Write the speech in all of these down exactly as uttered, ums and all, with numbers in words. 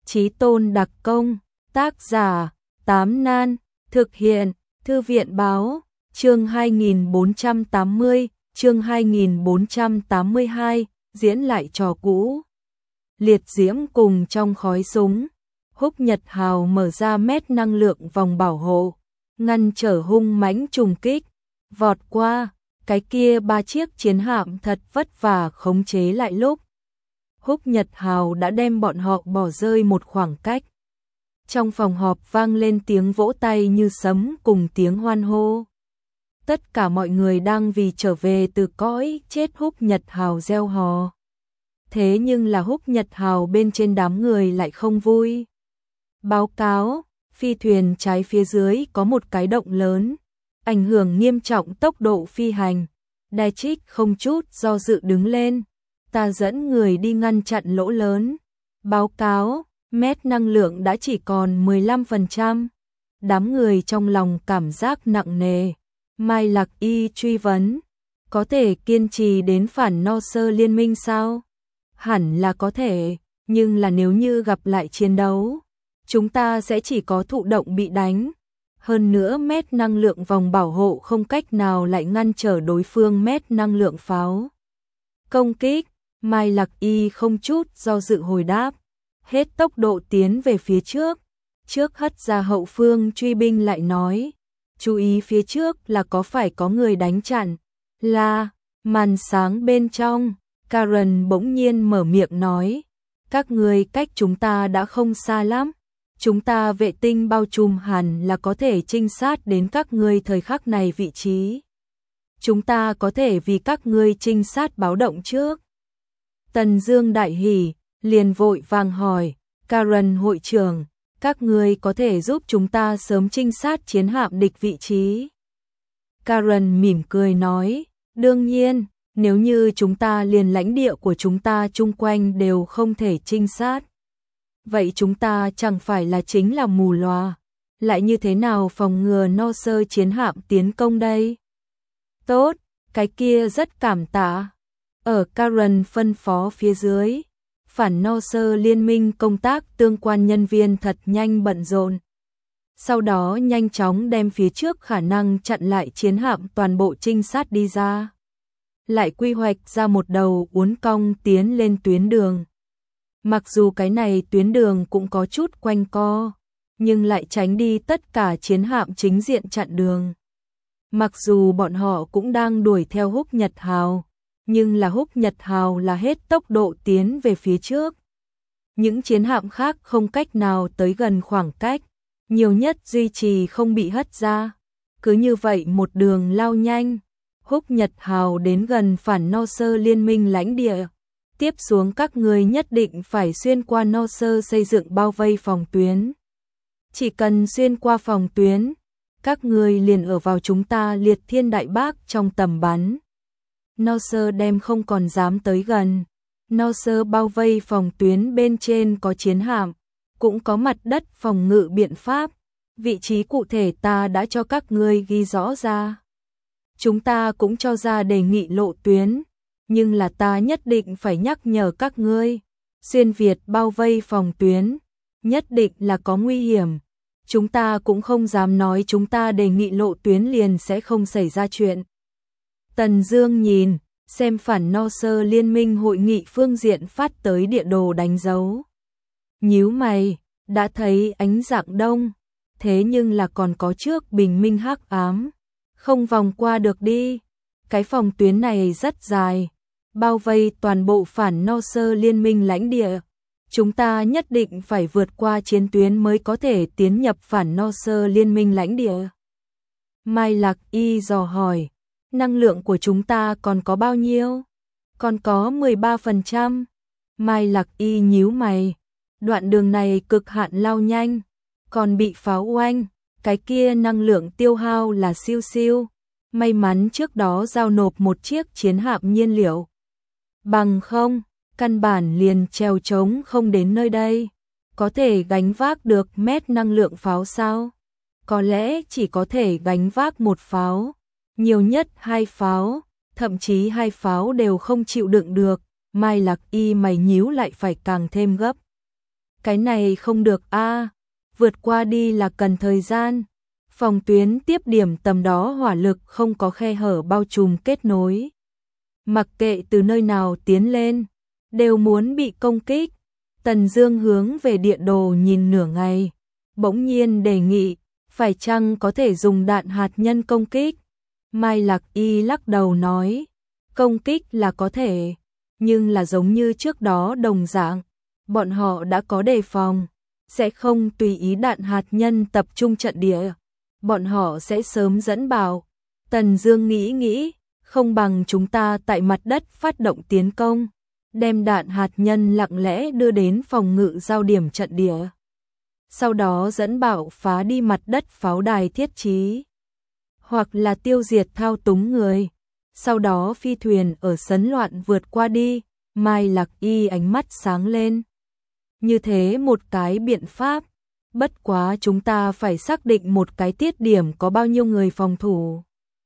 Chí Tôn đặc công, tác giả, Tám Nan, thực hiện, Thư viện báo, chương hai nghìn bốn trăm tám mươi, chương hai nghìn bốn trăm tám mươi hai, diễn lại trò cũ. Liệt diễm cùng trong khói súng, Húc Nhật Hào mở ra mét năng lượng vòng bảo hộ, ngăn trở hung mãnh trùng kích, vọt qua, cái kia ba chiếc chiến hạm thật vất vả khống chế lại lúc. Húc Nhật Hào đã đem bọn họ bỏ rơi một khoảng cách. Trong phòng họp vang lên tiếng vỗ tay như sấm cùng tiếng hoan hô. Tất cả mọi người đang vì trở về từ cõi chết Húc Nhật Hào reo hò. Thế nhưng là Húc Nhật Hào bên trên đám người lại không vui. Báo cáo, phi thuyền trái phía dưới có một cái động lớn, ảnh hưởng nghiêm trọng tốc độ phi hành. Đai Trích không chút do dự đứng lên, ta dẫn người đi ngăn chặn lỗ lớn. Báo cáo, mét năng lượng đã chỉ còn mười lăm phần trăm. Đám người trong lòng cảm giác nặng nề. Mai Lạc Y truy vấn, có thể kiên trì đến phản no sơ liên minh sao? Hẳn là có thể, nhưng là nếu như gặp lại chiến đấu, chúng ta sẽ chỉ có thụ động bị đánh. Hơn nữa mét năng lượng vòng bảo hộ không cách nào lại ngăn trở đối phương mét năng lượng pháo công kích. Mai Lạc Y không chút do dự hồi đáp, hết tốc độ tiến về phía trước. Trước hất ra hậu phương truy binh lại nói, chú ý phía trước là có phải có người đánh chặn. Là, màn sáng bên trong, Karen bỗng nhiên mở miệng nói, các người cách chúng ta đã không xa lắm. Chúng ta vệ tinh bao trùm hẳn là có thể trinh sát đến các ngươi thời khắc này vị trí. Chúng ta có thể vì các ngươi trinh sát báo động trước. Tần Dương đại hỉ, liền vội vàng hỏi, Karen hội trưởng, các ngươi có thể giúp chúng ta sớm trinh sát chiến hạm địch vị trí. Karen mỉm cười nói, đương nhiên, nếu như chúng ta liền lãnh địa của chúng ta chung quanh đều không thể trinh sát. Vậy chúng ta chẳng phải là chính là mù lòa, lại như thế nào phòng ngừa no sơ chiến hạm tiến công đây? Tốt, cái kia rất cảm tạ. Ở Karen phân phó phía dưới, phản no sơ liên minh công tác tương quan nhân viên thật nhanh bận rộn. Sau đó nhanh chóng đem phía trước khả năng chặn lại chiến hạm toàn bộ trinh sát đi ra. Lại quy hoạch ra một đầu uốn cong tiến lên tuyến đường. Mặc dù cái này tuyến đường cũng có chút quanh co, nhưng lại tránh đi tất cả chiến hạm chính diện chặn đường. Mặc dù bọn họ cũng đang đuổi theo Húc Nhật Hào, nhưng là Húc Nhật Hào là hết tốc độ tiến về phía trước. Những chiến hạm khác không cách nào tới gần khoảng cách, nhiều nhất duy trì không bị hất ra. Cứ như vậy một đường lao nhanh, Húc Nhật Hào đến gần phản no sơ liên minh lãnh địa. Tiếp xuống các người nhất định phải xuyên qua no sơ xây dựng bao vây phòng tuyến. Chỉ cần xuyên qua phòng tuyến, các người liền ở vào chúng ta Liệt Thiên Đại Bác trong tầm bắn. No sơ đem không còn dám tới gần. No sơ bao vây phòng tuyến bên trên có chiến hạm, cũng có mặt đất phòng ngự biện pháp. Vị trí cụ thể ta đã cho các ngươi ghi rõ ra. Chúng ta cũng cho ra đề nghị lộ tuyến. Nhưng là ta nhất định phải nhắc nhở các ngươi, xuyên Việt bao vây phòng tuyến, nhất định là có nguy hiểm. Chúng ta cũng không dám nói chúng ta đề nghị lộ tuyến liền sẽ không xảy ra chuyện. Tần Dương nhìn, xem phản no sơ liên minh hội nghị phương diện phát tới địa đồ đánh dấu. Nhíu mày, đã thấy ánh dạng đông, thế nhưng là còn có trước bình minh hắc ám, không vòng qua được đi. Cái phòng tuyến này rất dài, bao vây toàn bộ phản no sơ liên minh lãnh địa. Chúng ta nhất định phải vượt qua chiến tuyến mới có thể tiến nhập phản no sơ liên minh lãnh địa. Mai Lạc Y dò hỏi, năng lượng của chúng ta còn có bao nhiêu? Còn có mười ba phần trăm. Mai Lạc Y nhíu mày, đoạn đường này cực hạn lao nhanh, còn bị pháo oanh, cái kia năng lượng tiêu hao là siêu siêu. May mắn trước đó giao nộp một chiếc chiến hạm nhiên liệu. Bằng không, căn bản liền treo trống không đến nơi đây. Có thể gánh vác được mét năng lượng pháo sao? Có lẽ chỉ có thể gánh vác một pháo, nhiều nhất hai pháo, thậm chí hai pháo đều không chịu đựng được. Mai Lạc Y mày nhíu lại phải càng thêm gấp. Cái này không được a, vượt qua đi là cần thời gian. Phòng tuyến tiếp điểm tầm đó hỏa lực không có khe hở bao trùm kết nối. Mặc kệ từ nơi nào tiến lên, đều muốn bị công kích. Tần Dương hướng về địa đồ nhìn nửa ngày, bỗng nhiên đề nghị, phải chăng có thể dùng đạn hạt nhân công kích? Mai Lạc Y lắc đầu nói, công kích là có thể, nhưng là giống như trước đó đồng dạng, bọn họ đã có đề phòng, sẽ không tùy ý đạn hạt nhân tập trung trận địa, bọn họ sẽ sớm dẫn bảo. Tần Dương nghĩ nghĩ, không bằng chúng ta tại mặt đất phát động tiến công, đem đạn hạt nhân lặng lẽ đưa đến phòng ngự giao điểm trận địa. Sau đó dẫn bảo phá đi mặt đất pháo đài thiết trí, hoặc là tiêu diệt thao túng người. Sau đó phi thuyền ở sấn loạn vượt qua đi. Mai Lạc Y ánh mắt sáng lên. Như thế một cái biện pháp, bất quá chúng ta phải xác định một cái tiết điểm có bao nhiêu người phòng thủ.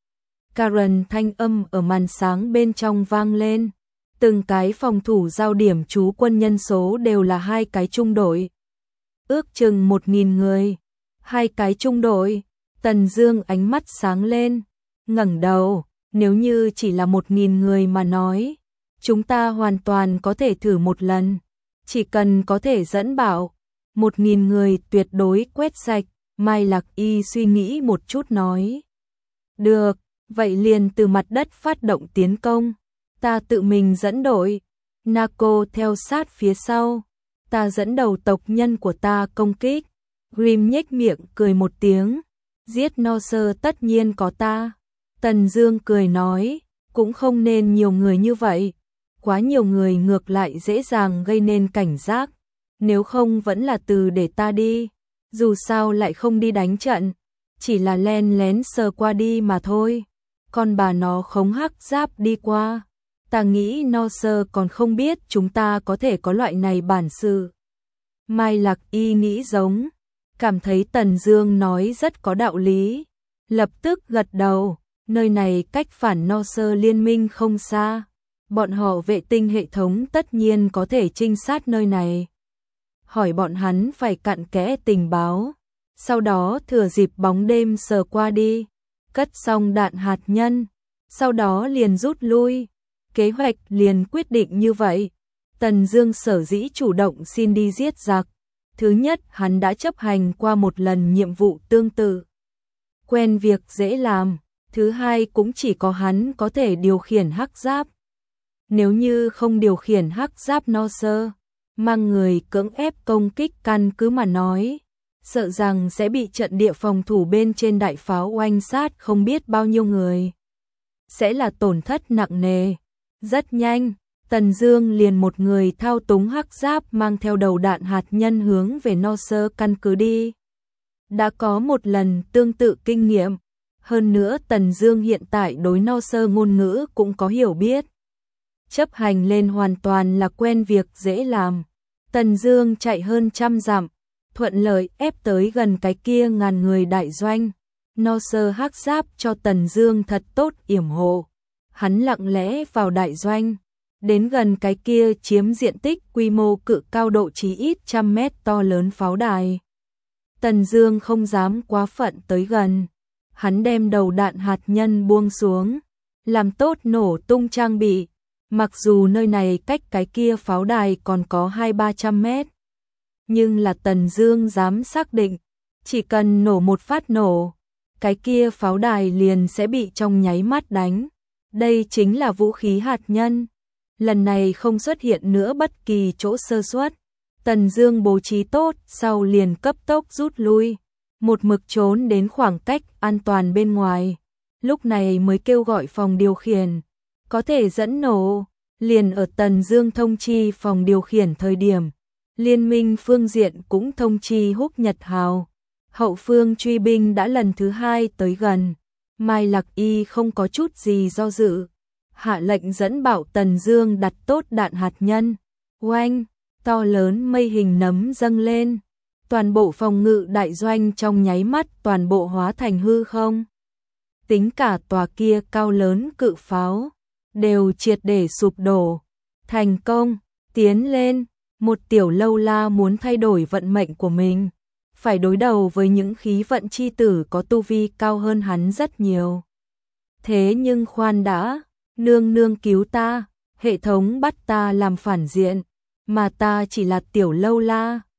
Karen thanh âm ở màn sáng bên trong vang lên. Từng cái phòng thủ giao điểm trú quân nhân số đều là hai cái trung đội. Ước chừng một nghìn người. Hai cái trung đội. Tần Dương ánh mắt sáng lên, ngẩng đầu, nếu như chỉ là một nghìn người mà nói, chúng ta hoàn toàn có thể thử một lần, chỉ cần có thể dẫn bảo, một nghìn người tuyệt đối quét sạch. Mai Lạc Y suy nghĩ một chút nói, được, vậy liền từ mặt đất phát động tiến công, ta tự mình dẫn đội, Naco theo sát phía sau, ta dẫn đầu tộc nhân của ta công kích. Grim nhếch miệng cười một tiếng, giết Norse tất nhiên có ta. Tần Dương cười nói, cũng không nên nhiều người như vậy, quá nhiều người ngược lại dễ dàng gây nên cảnh giác, nếu không vẫn là từ để ta đi, dù sao lại không đi đánh trận, chỉ là len lén sờ qua đi mà thôi. Con bà nó khống hắc giáp đi qua, ta nghĩ Norse còn không biết chúng ta có thể có loại này bản sự. Mai Lạc Y nghĩ giống, cảm thấy Tần Dương nói rất có đạo lý, lập tức gật đầu, nơi này cách phản Norse liên minh không xa, bọn họ vệ tinh hệ thống tất nhiên có thể trinh sát nơi này. Hỏi bọn hắn phải cặn kẽ tình báo, sau đó thừa dịp bóng đêm sờ qua đi, cất xong đạn hạt nhân, sau đó liền rút lui. Kế hoạch liền quyết định như vậy. Tần Dương sở dĩ chủ động xin đi giết giặc, thứ nhất, hắn đã chấp hành qua một lần nhiệm vụ tương tự, quen việc dễ làm, thứ hai cũng chỉ có hắn có thể điều khiển hắc giáp. Nếu như không điều khiển hắc giáp Norse, mang người cưỡng ép công kích căn cứ mà nói, sợ rằng sẽ bị trận địa phòng thủ bên trên đại pháo oanh sát không biết bao nhiêu người, sẽ là tổn thất nặng nề. Rất nhanh, Tần Dương liền một người thao túng hắc giáp mang theo đầu đạn hạt nhân hướng về Norse căn cứ đi. Đã có một lần tương tự kinh nghiệm, hơn nữa Tần Dương hiện tại đối Norse ngôn ngữ cũng có hiểu biết. Chấp hành lên hoàn toàn là quen việc dễ làm. Tần Dương chạy hơn trăm dặm, thuận lợi ép tới gần cái kia ngàn người đại doanh. Norse hắc giáp cho Tần Dương thật tốt yểm hộ. Hắn lặng lẽ vào đại doanh, đến gần cái kia chiếm diện tích quy mô cự cao độ chí ít trăm mét to lớn pháo đài. Tần Dương không dám quá phận tới gần, hắn đem đầu đạn hạt nhân buông xuống, làm tốt nổ tung trang bị, mặc dù nơi này cách cái kia pháo đài còn có hai ba trăm mét. Nhưng là Tần Dương dám xác định, chỉ cần nổ một phát nổ, cái kia pháo đài liền sẽ bị trong nháy mắt đánh. Đây chính là vũ khí hạt nhân. Lần này không xuất hiện nữa bất kỳ chỗ sơ suất. Tần Dương bố trí tốt, sau liền cấp tốc rút lui, một mực trốn đến khoảng cách an toàn bên ngoài. Lúc này mới kêu gọi phòng điều khiển, có thể dẫn nổ. Liền ở Tần Dương thông chi phòng điều khiển thời điểm, liên minh phương diện cũng thông chi Húc Nhật Hào. Hậu phương truy binh đã lần thứ hai tới gần. Mai Lạc Y không có chút gì do dự, hạ lệnh dẫn bảo Tần Dương đặt tốt đạn hạt nhân. Oanh, to lớn mây hình nấm dâng lên, toàn bộ phòng ngự đại doanh trong nháy mắt toàn bộ hóa thành hư không. Tính cả tòa kia cao lớn cự pháo đều triệt để sụp đổ. Thành công, tiến lên. Một tiểu lâu la muốn thay đổi vận mệnh của mình, phải đối đầu với những khí vận chi tử có tu vi cao hơn hắn rất nhiều. Thế nhưng khoan đã, nương nương cứu ta, hệ thống bắt ta làm phản diện, mà ta chỉ là tiểu lâu la.